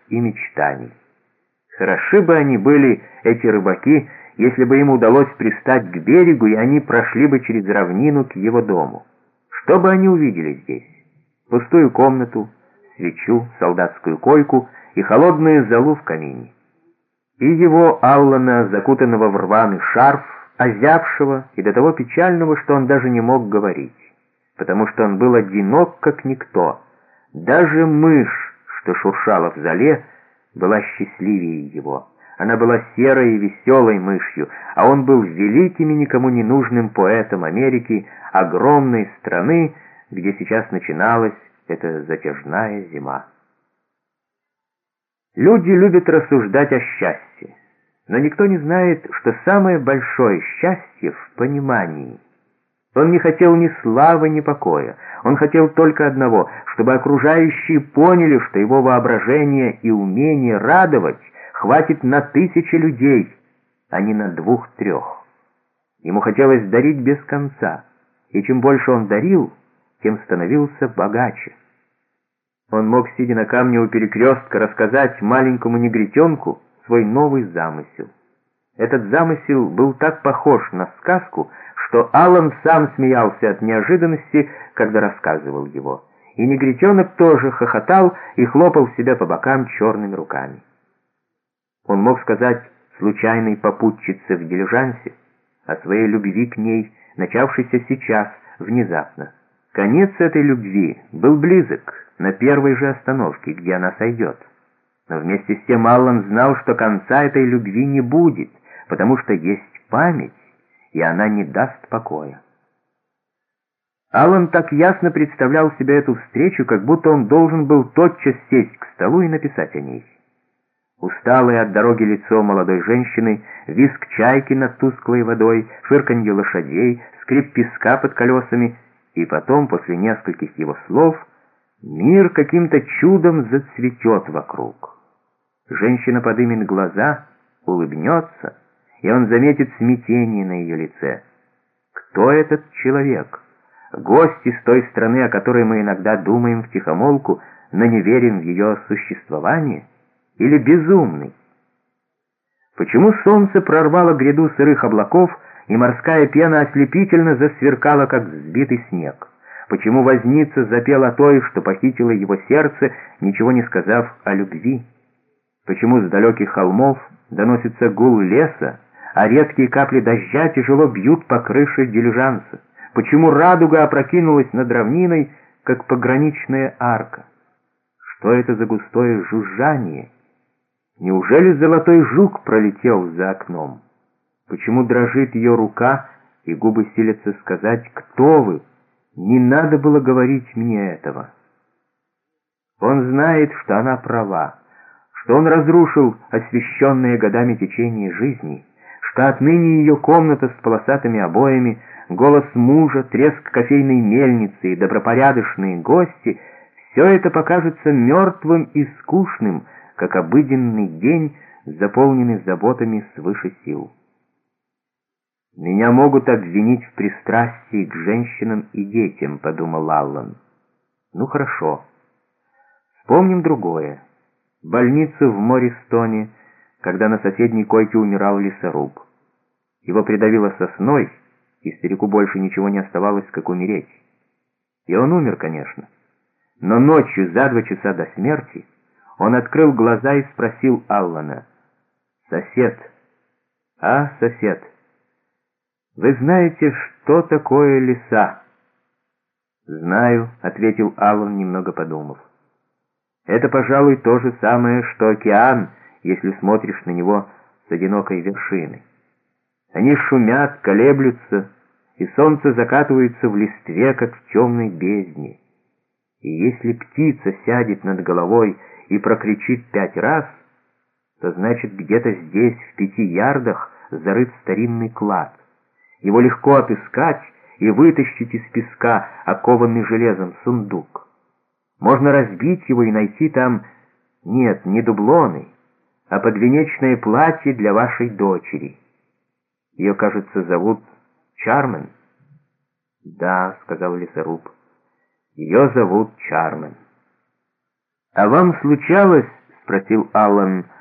и мечтаний. Хороши бы они были, эти рыбаки, если бы им удалось пристать к берегу, и они прошли бы через равнину к его дому. Что бы они увидели здесь? Пустую комнату, свечу, солдатскую койку и холодную золу в камине. И его Аллана, закутанного в рваный шарф, озябшего и до того печального, что он даже не мог говорить, потому что он был одинок, как никто. Даже мышь, что шуршала в зале, была счастливее его. Она была серой и веселой мышью, а он был великим и никому не нужным поэтом Америки, огромной страны, где сейчас начиналась эта затяжная зима. Люди любят рассуждать о счастье, но никто не знает, что самое большое счастье в понимании. Он не хотел ни славы, ни покоя. Он хотел только одного, чтобы окружающие поняли, что его воображение и умение радовать хватит на 1000 людей, а не на 2-3. Ему хотелось дарить без конца, и чем больше он дарил, тем становился богаче. Он мог, сидя на камне у перекрестка, рассказать маленькому негритенку свой новый замысел. Этот замысел был так похож на сказку, что Аллан сам смеялся от неожиданности, когда рассказывал его. И негритенок тоже хохотал и хлопал себя по бокам черными руками. Он мог сказать случайной попутчице в дилижансе о своей любви к ней, начавшейся сейчас, внезапно. Конец этой любви был близок, на первой же остановке, где она сойдет. Но вместе с тем Аллан знал, что конца этой любви не будет, потому что есть память, и она не даст покоя. Аллан так ясно представлял себе эту встречу, как будто он должен был тотчас сесть к столу и написать о ней. Усталое от дороги лицо молодой женщины, визг чайки над тусклой водой, фырканье лошадей, скрип песка под колесами, и потом, после нескольких его слов, мир каким-то чудом зацветет вокруг. Женщина подымет глаза, улыбнется, и он заметит смятение на ее лице. Кто этот человек? Гость из той страны, о которой мы иногда думаем втихомолку, но не верим в ее существование? Или безумный? Почему солнце прорвало гряду сырых облаков, и морская пена ослепительно засверкала, как взбитый снег? Почему возница запел о той, что похитила его сердце, ничего не сказав о любви? Почему с далеких холмов доносится гул леса, а редкие капли дождя тяжело бьют по крыше дилижанса? Почему радуга опрокинулась над равниной, как пограничная арка? Что это за густое жужжание? Неужели золотой жук пролетел за окном? Почему дрожит ее рука, и губы силятся сказать «Кто вы?» Не надо было говорить мне этого. Он знает, что она права, что он разрушил освещенное годами течение жизни, что отныне ее комната с полосатыми обоями, голос мужа, треск кофейной мельницы и добропорядочные гости — все это покажется мертвым и скучным, как обыденный день, заполненный заботами свыше сил. «Меня могут обвинить в пристрастии к женщинам и детям», — подумал Аллан. «Ну хорошо. Вспомним другое. Больницу в Мористоне, когда на соседней койке умирал лесоруб. Его придавило сосной, и старику больше ничего не оставалось, как умереть. И он умер, конечно. Но ночью, за 2 часа до смерти, он открыл глаза и спросил Аллана: «Сосед, сосед, вы знаете, что такое леса?» «Знаю», — ответил Аллан, немного подумав. «Это, пожалуй, то же самое, что океан, если смотришь на него с одинокой вершины. Они шумят, колеблются, и солнце закатывается в листве, как в темной бездне. И если птица сядет над головой и прокричит 5 раз, то значит где-то здесь, в 5 ярдах, зарыт старинный клад. Его легко отыскать и вытащить из песка окованный железом сундук. Можно разбить его и найти там, нет, не дублоны, а подвенечное платье для вашей дочери. Ее, кажется, зовут Чармен». «Да», — сказал лесоруб, — «ее зовут Чармен». «А вам случалось, — спросил Аллан.